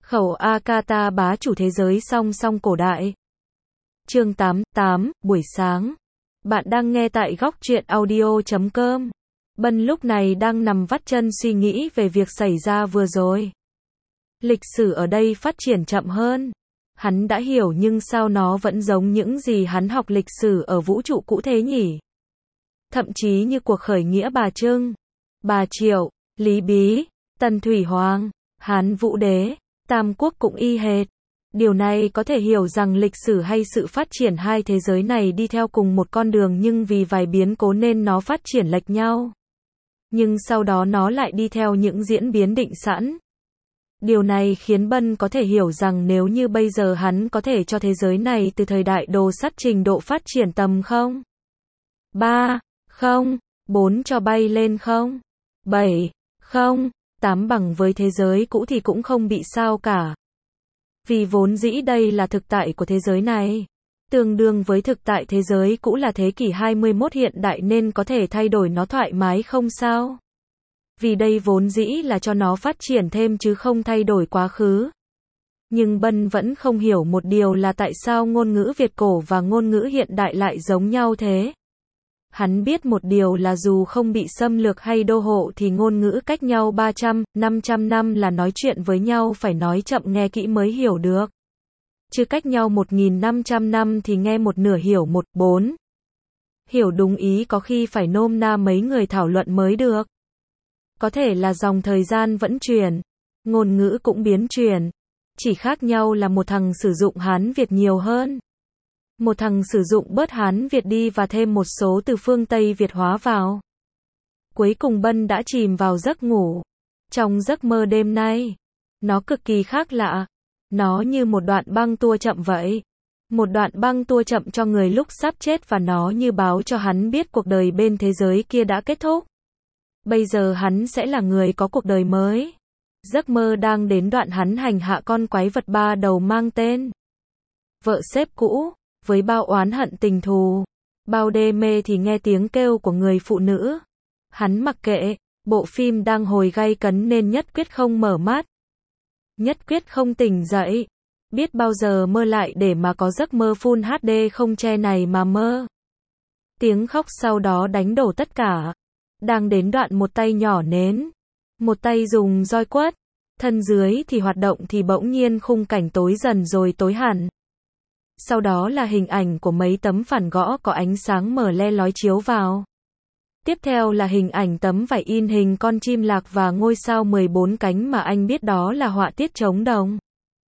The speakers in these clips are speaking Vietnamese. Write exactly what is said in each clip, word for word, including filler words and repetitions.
Khẩu Akata bá chủ thế giới song song cổ đại. Chương tám mươi tám, buổi sáng. Bạn đang nghe tại góc truyện audio chấm com. Bân lúc này đang nằm vắt chân suy nghĩ về việc xảy ra vừa rồi. Lịch sử ở đây phát triển chậm hơn. Hắn đã hiểu nhưng sao nó vẫn giống những gì hắn học lịch sử ở vũ trụ cũ thế nhỉ? Thậm chí như cuộc khởi nghĩa Bà Trưng, Bà Triệu, Lý Bí, Tần Thủy Hoàng, Hán Vũ Đế, Tam Quốc cũng y hệt. Điều này có thể hiểu rằng lịch sử hay sự phát triển hai thế giới này đi theo cùng một con đường nhưng vì vài biến cố nên nó phát triển lệch nhau. Nhưng sau đó nó lại đi theo những diễn biến định sẵn. Điều này khiến Bân có thể hiểu rằng nếu như bây giờ hắn có thể cho thế giới này từ thời đại đồ sắt trình độ phát triển tầm không, ba, không, bốn cho bay lên không, bảy, không, tám bằng với thế giới cũ thì cũng không bị sao cả. Vì vốn dĩ đây là thực tại của thế giới này. Tương đương với thực tại thế giới cũ là thế kỷ hai mươi mốt hiện đại nên có thể thay đổi nó thoải mái không sao. Vì đây vốn dĩ là cho nó phát triển thêm chứ không thay đổi quá khứ. Nhưng Bân vẫn không hiểu một điều là tại sao ngôn ngữ Việt cổ và ngôn ngữ hiện đại lại giống nhau thế. Hắn biết một điều là dù không bị xâm lược hay đô hộ thì ngôn ngữ cách nhau ba trăm, năm trăm năm là nói chuyện với nhau phải nói chậm nghe kỹ mới hiểu được. Chứ cách nhau một nghìn năm trăm năm thì nghe một nửa hiểu một, bốn. Hiểu đúng ý có khi phải nôm na mấy người thảo luận mới được. Có thể là dòng thời gian vẫn chuyển, ngôn ngữ cũng biến chuyển. Chỉ khác nhau là một thằng sử dụng Hán Việt nhiều hơn. Một thằng sử dụng bớt Hán Việt đi và thêm một số từ phương Tây Việt hóa vào. Cuối cùng Bân đã chìm vào giấc ngủ. Trong giấc mơ đêm nay, nó cực kỳ khác lạ. Nó như một đoạn băng tua chậm vậy. Một đoạn băng tua chậm cho người lúc sắp chết và nó như báo cho hắn biết cuộc đời bên thế giới kia đã kết thúc. Bây giờ hắn sẽ là người có cuộc đời mới. Giấc mơ đang đến đoạn hắn hành hạ con quái vật ba đầu mang tên vợ sếp cũ. Với bao oán hận tình thù, bao đê mê thì nghe tiếng kêu của người phụ nữ. Hắn mặc kệ, bộ phim đang hồi gay cấn nên nhất quyết không mở mắt. Nhất quyết không tỉnh dậy. Biết bao giờ mơ lại để mà có giấc mơ Full hát đê không che này mà mơ. Tiếng khóc sau đó đánh đổ tất cả. Đang đến đoạn một tay nhỏ nến, một tay dùng roi quất, thân dưới thì hoạt động thì bỗng nhiên khung cảnh tối dần rồi tối hẳn. Sau đó là hình ảnh của mấy tấm phản gõ có ánh sáng mờ le lói chiếu vào. Tiếp theo là hình ảnh tấm vải in hình con chim lạc và ngôi sao mười bốn cánh mà anh biết đó là họa tiết trống đồng.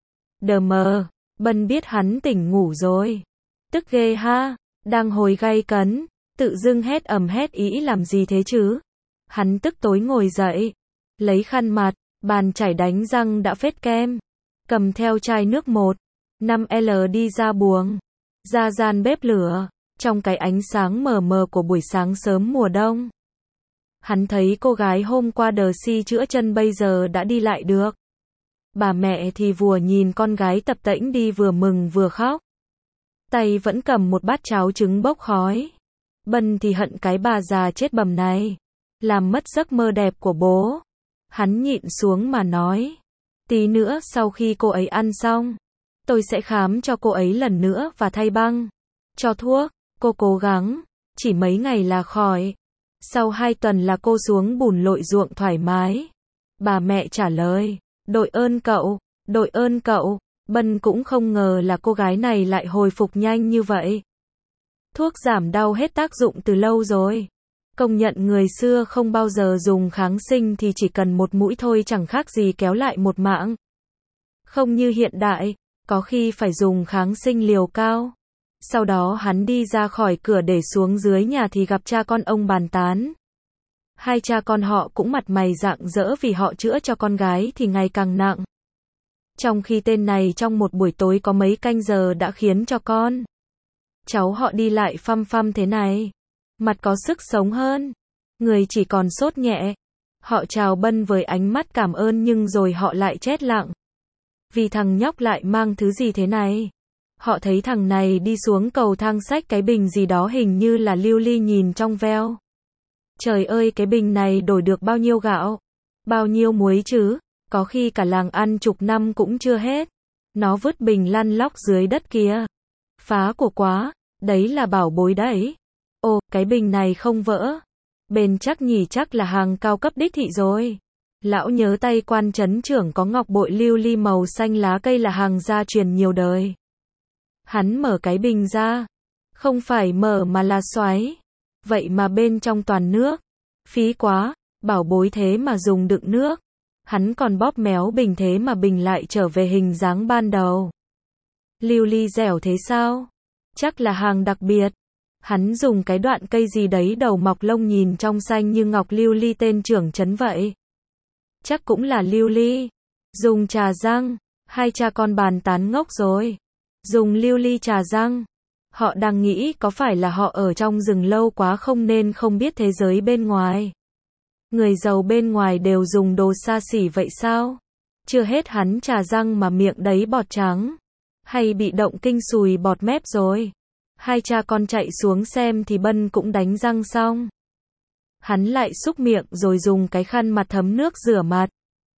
Đờ mờ, Bân biết hắn tỉnh ngủ rồi. Tức ghê ha, đang hồi gay cấn, tự dưng hét ầm hét ý làm gì thế chứ? Hắn tức tối ngồi dậy, lấy khăn mặt, bàn chải đánh răng đã phết kem, cầm theo chai nước một năm lít đi ra buồng, ra gian bếp lửa, trong cái ánh sáng mờ mờ của buổi sáng sớm mùa đông. Hắn thấy cô gái hôm qua đờ si chữa chân bây giờ đã đi lại được. Bà mẹ thì vừa nhìn con gái tập tễnh đi vừa mừng vừa khóc. Tay vẫn cầm một bát cháo trứng bốc khói. Bân thì hận cái bà già chết bầm này, làm mất giấc mơ đẹp của bố. Hắn nhịn xuống mà nói, tí nữa sau khi cô ấy ăn xong, tôi sẽ khám cho cô ấy lần nữa và thay băng, cho thuốc, cô cố gắng, chỉ mấy ngày là khỏi. Sau hai tuần là cô xuống bùn lội ruộng thoải mái. Bà mẹ trả lời, đội ơn cậu, đội ơn cậu. Bân cũng không ngờ là cô gái này lại hồi phục nhanh như vậy. Thuốc giảm đau hết tác dụng từ lâu rồi. Công nhận người xưa không bao giờ dùng kháng sinh thì chỉ cần một mũi thôi chẳng khác gì kéo lại một mạng. Không như hiện đại, có khi phải dùng kháng sinh liều cao. Sau đó hắn đi ra khỏi cửa để xuống dưới nhà thì gặp cha con ông bàn tán. Hai cha con họ cũng mặt mày rạng rỡ vì họ chữa cho con gái thì ngày càng nặng. Trong khi tên này trong một buổi tối có mấy canh giờ đã khiến cho con cháu họ đi lại phăm phăm thế này. Mặt có sức sống hơn. Người chỉ còn sốt nhẹ. Họ chào Bân với ánh mắt cảm ơn nhưng rồi họ lại chết lặng. Vì thằng nhóc lại mang thứ gì thế này? Họ thấy thằng này đi xuống cầu thang xách cái bình gì đó hình như là lưu ly nhìn trong veo. Trời ơi cái bình này đổi được bao nhiêu gạo? Bao nhiêu muối chứ? Có khi cả làng ăn chục năm cũng chưa hết. Nó vứt bình lăn lóc dưới đất kia. Phá của quá, đấy là bảo bối đấy. Ồ, cái bình này không vỡ. Bền chắc nhỉ, chắc là hàng cao cấp đích thị rồi. Lão nhớ tay quan trấn trưởng có ngọc bội lưu ly màu xanh lá cây là hàng gia truyền nhiều đời. Hắn mở cái bình ra. Không phải mở mà là xoáy. Vậy mà bên trong toàn nước. Phí quá, bảo bối thế mà dùng đựng nước. Hắn còn bóp méo bình thế mà bình lại trở về hình dáng ban đầu. Lưu ly dẻo thế sao? Chắc là hàng đặc biệt. Hắn dùng cái đoạn cây gì đấy đầu mọc lông nhìn trong xanh như ngọc lưu ly tên trưởng trấn vậy. Chắc cũng là lưu ly. Dùng trà răng. Hai cha con bàn tán ngốc rồi. Dùng lưu ly trà răng. Họ đang nghĩ có phải là họ ở trong rừng lâu quá không nên không biết thế giới bên ngoài. Người giàu bên ngoài đều dùng đồ xa xỉ vậy sao? Chưa hết hắn trà răng mà miệng đấy bọt trắng. Hay bị động kinh sùi bọt mép rồi. Hai cha con chạy xuống xem thì Bân cũng đánh răng xong. Hắn lại xúc miệng rồi dùng cái khăn mặt thấm nước rửa mặt.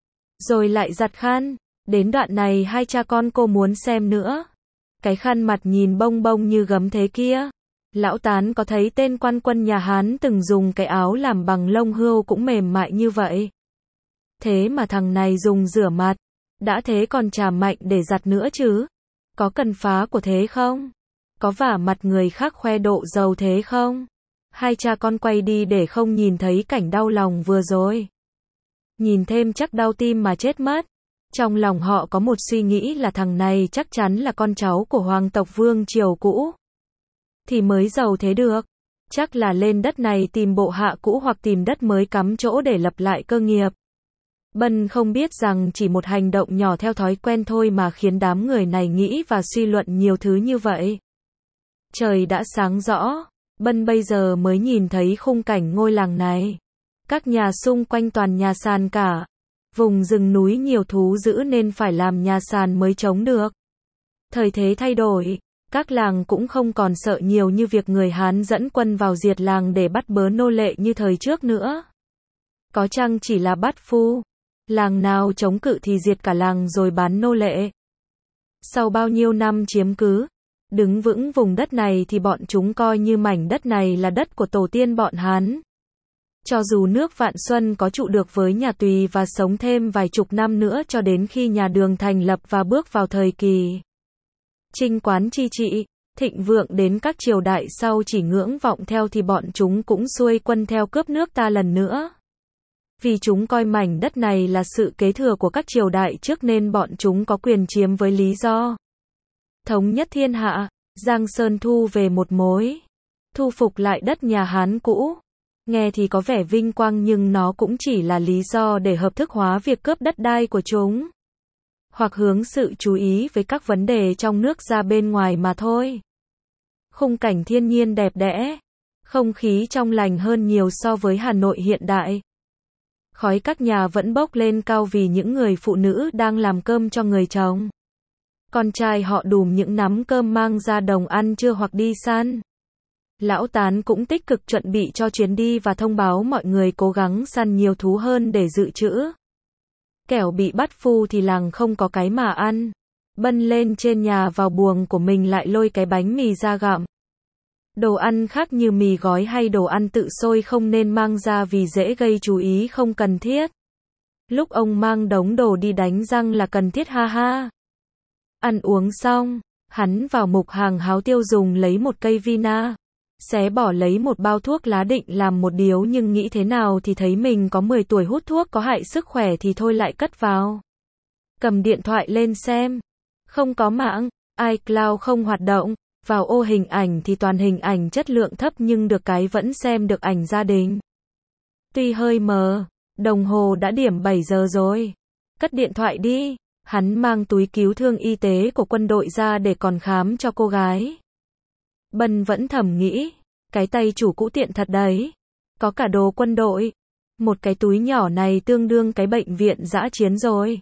Rồi lại giặt khăn. Đến đoạn này hai cha con cô muốn xem nữa. Cái khăn mặt nhìn bông bông như gấm thế kia. Lão Tán có thấy tên quan quân nhà Hán từng dùng cái áo làm bằng lông hươu cũng mềm mại như vậy. Thế mà thằng này dùng rửa mặt. Đã thế còn chà mạnh để giặt nữa chứ. Có cần phá của thế không? Có vả mặt người khác khoe độ giàu thế không? Hai cha con quay đi để không nhìn thấy cảnh đau lòng vừa rồi. Nhìn thêm chắc đau tim mà chết mất. Trong lòng họ có một suy nghĩ là thằng này chắc chắn là con cháu của hoàng tộc vương triều cũ. Thì mới giàu thế được. Chắc là lên đất này tìm bộ hạ cũ hoặc tìm đất mới cắm chỗ để lập lại cơ nghiệp. Bân không biết rằng chỉ một hành động nhỏ theo thói quen thôi mà khiến đám người này nghĩ và suy luận nhiều thứ như vậy. Trời đã sáng rõ. Bân bây giờ mới nhìn thấy khung cảnh ngôi làng này. Các nhà xung quanh toàn nhà sàn cả. Vùng rừng núi nhiều thú dữ nên phải làm nhà sàn mới chống được. Thời thế thay đổi. Các làng cũng không còn sợ nhiều như việc người Hán dẫn quân vào diệt làng để bắt bớ nô lệ như thời trước nữa. Có chăng chỉ là bắt phu. Làng nào chống cự thì diệt cả làng rồi bán nô lệ. Sau bao nhiêu năm chiếm cứ, đứng vững vùng đất này thì bọn chúng coi như mảnh đất này là đất của tổ tiên bọn Hán. Cho dù nước Vạn Xuân có trụ được với nhà Tùy và sống thêm vài chục năm nữa cho đến khi nhà Đường thành lập và bước vào thời kỳ Trinh Quán chi trị, thịnh vượng đến các triều đại sau chỉ ngưỡng vọng theo thì bọn chúng cũng xuôi quân theo cướp nước ta lần nữa. Vì chúng coi mảnh đất này là sự kế thừa của các triều đại trước nên bọn chúng có quyền chiếm với lý do thống nhất thiên hạ, Giang Sơn thu về một mối, thu phục lại đất nhà Hán cũ. Nghe thì có vẻ vinh quang nhưng nó cũng chỉ là lý do để hợp thức hóa việc cướp đất đai của chúng. Hoặc hướng sự chú ý với các vấn đề trong nước ra bên ngoài mà thôi. Khung cảnh thiên nhiên đẹp đẽ, không khí trong lành hơn nhiều so với Hà Nội hiện đại. Khói các nhà vẫn bốc lên cao vì những người phụ nữ đang làm cơm cho người chồng. Con trai họ đùm những nắm cơm mang ra đồng ăn trưa hoặc đi săn. Lão Tán cũng tích cực chuẩn bị cho chuyến đi và thông báo mọi người cố gắng săn nhiều thú hơn để dự trữ. Kẻo bị bắt phu thì làng không có cái mà ăn. Bân lên trên nhà vào buồng của mình lại lôi cái bánh mì ra gặm. Đồ ăn khác như mì gói hay đồ ăn tự sôi không nên mang ra vì dễ gây chú ý không cần thiết. Lúc ông mang đống đồ đi đánh răng là cần thiết ha ha. Ăn uống xong, hắn vào mục hàng háo tiêu dùng lấy một cây vina. Xé bỏ lấy một bao thuốc lá định làm một điếu nhưng nghĩ thế nào thì thấy mình có mười tuổi hút thuốc có hại sức khỏe thì thôi lại cất vào. Cầm điện thoại lên xem. Không có mạng, iCloud không hoạt động. Vào ô hình ảnh thì toàn hình ảnh chất lượng thấp nhưng được cái vẫn xem được ảnh gia đình. Tuy hơi mờ, đồng hồ đã điểm bảy giờ rồi. Cất điện thoại đi. Hắn mang túi cứu thương y tế của quân đội ra để còn khám cho cô gái. Bân vẫn thầm nghĩ, cái tay chủ cũ tiện thật đấy. Có cả đồ quân đội. Một cái túi nhỏ này tương đương cái bệnh viện dã chiến rồi.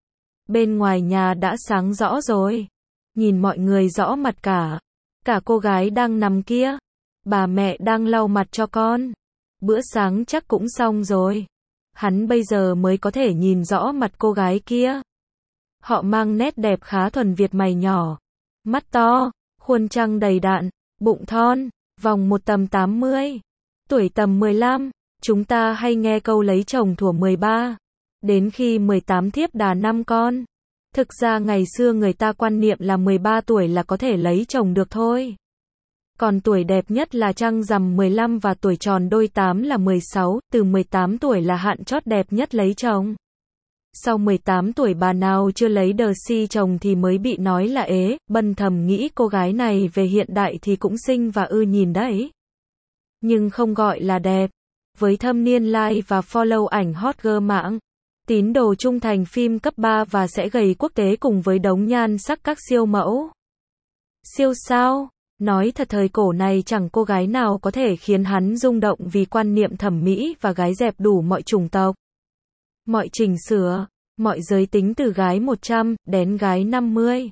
Bên ngoài nhà đã sáng rõ rồi. Nhìn mọi người rõ mặt cả. Cả cô gái đang nằm kia. Bà mẹ đang lau mặt cho con. Bữa sáng chắc cũng xong rồi. Hắn bây giờ mới có thể nhìn rõ mặt cô gái kia. Họ mang nét đẹp khá thuần Việt, mày nhỏ, mắt to, khuôn trăng đầy đặn, bụng thon, vòng một tầm tám mươi, tuổi tầm mười lăm. Chúng ta hay nghe câu lấy chồng thuở mười ba, đến khi mười tám thiếp đà năm con. Thực ra ngày xưa người ta quan niệm là mười ba tuổi là có thể lấy chồng được thôi. Còn tuổi đẹp nhất là trăng rằm mười lăm và tuổi tròn đôi tám là mười sáu, từ mười tám tuổi là hạn chót đẹp nhất lấy chồng. Sau mười tám tuổi bà nào chưa lấy đờ si chồng thì mới bị nói là ế. Bân thầm nghĩ cô gái này về hiện đại thì cũng xinh và ư nhìn đấy. Nhưng không gọi là đẹp. Với thâm niên like và follow ảnh hot girl mạng, tín đồ trung thành phim cấp ba và sẽ gầy quốc tế cùng với đống nhan sắc các siêu mẫu. Siêu sao? Nói thật thời cổ này chẳng cô gái nào có thể khiến hắn rung động vì quan niệm thẩm mỹ và gái dẹp đủ mọi chủng tộc, mọi chỉnh sửa, mọi giới tính từ gái một trăm đến gái năm mươi.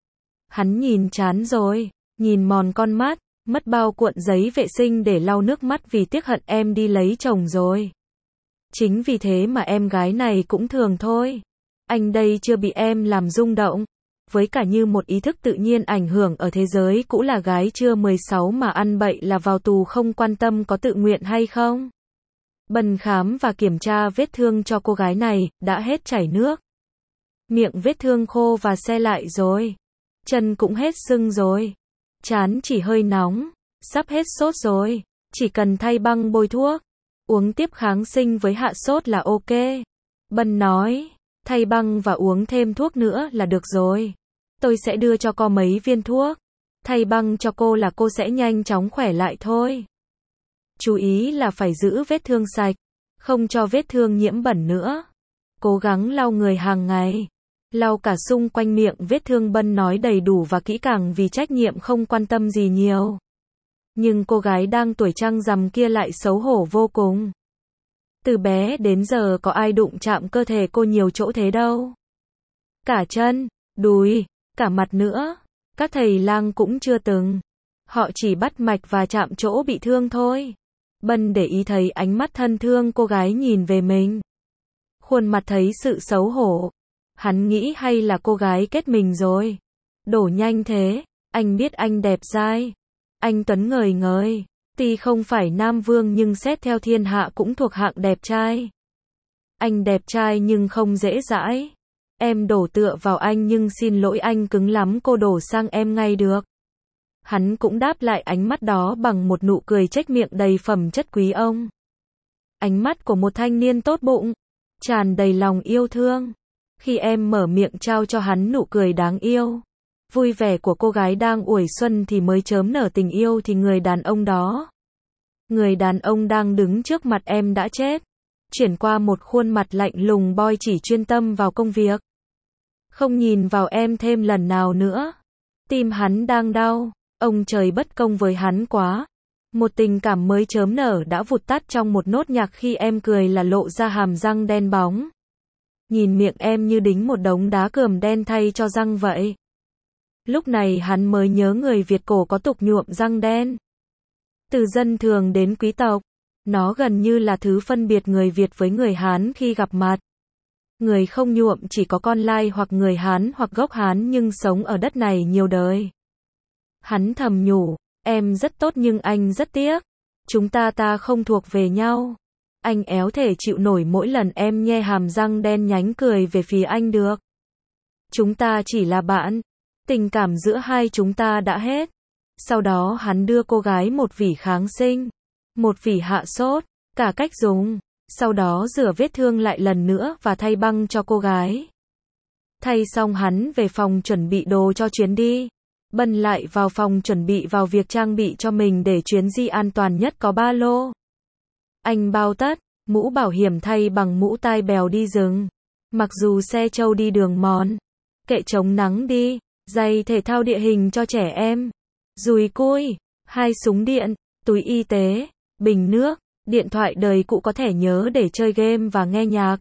Hắn nhìn chán rồi, nhìn mòn con mắt, mất bao cuộn giấy vệ sinh để lau nước mắt vì tiếc hận em đi lấy chồng rồi. Chính vì thế mà em gái này cũng thường thôi. Anh đây chưa bị em làm rung động. Với cả như một ý thức tự nhiên ảnh hưởng ở thế giới cũ là gái chưa mười sáu mà ăn bậy là vào tù, không quan tâm có tự nguyện hay không. Bân khám và kiểm tra vết thương cho cô gái này, đã hết chảy nước. Miệng vết thương khô và se lại rồi. Chân cũng hết sưng rồi. Trán chỉ hơi nóng, sắp hết sốt rồi. Chỉ cần thay băng bôi thuốc, uống tiếp kháng sinh với hạ sốt là ok. Bân nói, thay băng và uống thêm thuốc nữa là được rồi. Tôi sẽ đưa cho cô mấy viên thuốc. Thay băng cho cô là cô sẽ nhanh chóng khỏe lại thôi. Chú ý là phải giữ vết thương sạch, không cho vết thương nhiễm bẩn nữa. Cố gắng lau người hàng ngày. Lau cả xung quanh miệng vết thương. Bân nói đầy đủ và kỹ càng vì trách nhiệm không quan tâm gì nhiều. Nhưng cô gái đang tuổi trăng rằm kia lại xấu hổ vô cùng. Từ bé đến giờ có ai đụng chạm cơ thể cô nhiều chỗ thế đâu. Cả chân, đùi, cả mặt nữa. Các thầy lang cũng chưa từng. Họ chỉ bắt mạch và chạm chỗ bị thương thôi. Bân để ý thấy ánh mắt thân thương cô gái nhìn về mình. Khuôn mặt thấy sự xấu hổ. Hắn nghĩ hay là cô gái kết mình rồi. Đổ nhanh thế. Anh biết anh đẹp dai. Anh Tuấn ngời ngời. Tuy không phải Nam Vương nhưng xét theo thiên hạ cũng thuộc hạng đẹp trai. Anh đẹp trai nhưng không dễ dãi. Em đổ tựa vào anh nhưng xin lỗi anh cứng lắm, cô đổ sang em ngay được. Hắn cũng đáp lại ánh mắt đó bằng một nụ cười chếch miệng đầy phẩm chất quý ông. Ánh mắt của một thanh niên tốt bụng, tràn đầy lòng yêu thương. Khi em mở miệng trao cho hắn nụ cười đáng yêu, vui vẻ của cô gái đang ủi xuân thì mới chớm nở tình yêu thì người đàn ông đó, người đàn ông đang đứng trước mặt em đã chết. Chuyển qua một khuôn mặt lạnh lùng boy chỉ chuyên tâm vào công việc. Không nhìn vào em thêm lần nào nữa. Tim hắn đang đau. Ông trời bất công với hắn quá. Một tình cảm mới chớm nở đã vụt tắt trong một nốt nhạc khi em cười là lộ ra hàm răng đen bóng. Nhìn miệng em như đính một đống đá cườm đen thay cho răng vậy. Lúc này hắn mới nhớ người Việt cổ có tục nhuộm răng đen. Từ dân thường đến quý tộc, nó gần như là thứ phân biệt người Việt với người Hán khi gặp mặt. Người không nhuộm chỉ có con lai hoặc người Hán hoặc gốc Hán nhưng sống ở đất này nhiều đời. Hắn thầm nhủ, em rất tốt nhưng anh rất tiếc. Chúng ta ta không thuộc về nhau. Anh éo thể chịu nổi mỗi lần em nhe hàm răng đen nhánh cười về phía anh được. Chúng ta chỉ là bạn. Tình cảm giữa hai chúng ta đã hết. Sau đó hắn đưa cô gái một vỉ kháng sinh, một vỉ hạ sốt, cả cách dùng. Sau đó rửa vết thương lại lần nữa và thay băng cho cô gái. Thay xong hắn về phòng chuẩn bị đồ cho chuyến đi. Bân lại vào phòng chuẩn bị vào việc trang bị cho mình để chuyến di an toàn nhất có ba lô. Anh bao tất, mũ bảo hiểm thay bằng mũ tai bèo đi rừng. Mặc dù xe trâu đi đường mòn, kệ chống nắng đi, giày thể thao địa hình cho trẻ em, dùi cui, hai súng điện, túi y tế, bình nước, điện thoại đời cũ có thể nhớ để chơi game và nghe nhạc.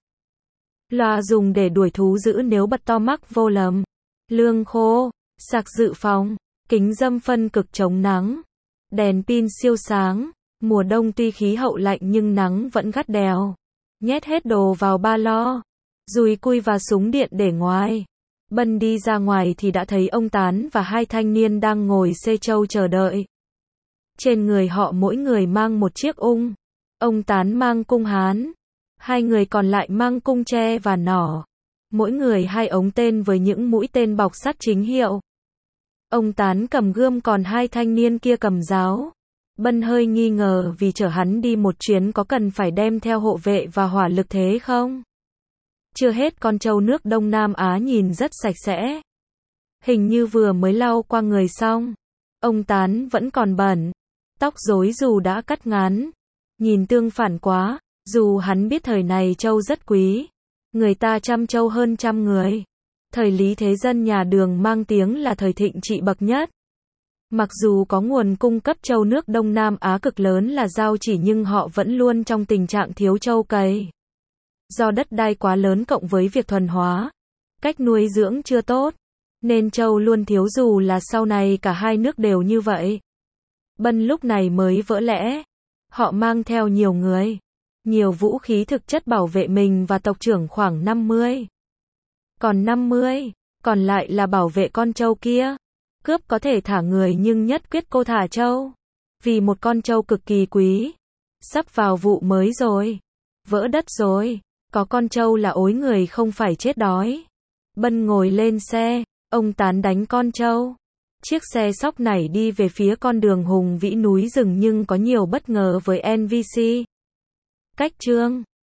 Loa dùng để đuổi thú dữ nếu bật to mắc vô lầm. Lương khô, sạc dự phòng, kính râm phân cực chống nắng, đèn pin siêu sáng. Mùa đông tuy khí hậu lạnh nhưng nắng vẫn gắt đèo. nhét hết đồ vào ba lo, dùi cui và súng điện để ngoài. Bân đi ra ngoài thì đã thấy ông Tán và hai thanh niên đang ngồi xê trâu chờ đợi. Trên người họ mỗi người mang một chiếc ung. Ông Tán mang cung hán, hai người còn lại mang cung tre và nỏ. Mỗi người hai ống tên với những mũi tên bọc sắt chính hiệu. Ông Tán cầm gươm còn hai thanh niên kia cầm giáo. Bân hơi nghi ngờ vì chở hắn đi một chuyến có cần phải đem theo hộ vệ và hỏa lực thế không? Chưa hết con trâu nước Đông Nam Á nhìn rất sạch sẽ. Hình như vừa mới lau qua người xong. Ông Tán vẫn còn bẩn. Tóc rối dù đã cắt ngắn. Nhìn tương phản quá, dù hắn biết thời này trâu rất quý. Người ta chăm trâu hơn trăm người. Thời Lý Thế Dân nhà Đường mang tiếng là thời thịnh trị bậc nhất. Mặc dù có nguồn cung cấp trâu nước Đông Nam Á cực lớn là Giao Chỉ nhưng họ vẫn luôn trong tình trạng thiếu trâu cày. Do đất đai quá lớn cộng với việc thuần hóa, cách nuôi dưỡng chưa tốt, nên trâu luôn thiếu dù là sau này cả hai nước đều như vậy. Bân lúc này mới vỡ lẽ. Họ mang theo nhiều người, nhiều vũ khí thực chất bảo vệ mình và tộc trưởng khoảng năm mươi. Còn năm mươi, còn lại là bảo vệ con trâu kia. Cướp có thể thả người nhưng nhất quyết cô thả trâu. Vì một con trâu cực kỳ quý. Sắp vào vụ mới rồi. Vỡ đất rồi. Có con trâu là ối người không phải chết đói. Bân ngồi lên xe. Ông Tán đánh con trâu. Chiếc xe sóc nảy đi về phía con đường hùng vĩ núi rừng nhưng có nhiều bất ngờ với en vê xê. Cách chương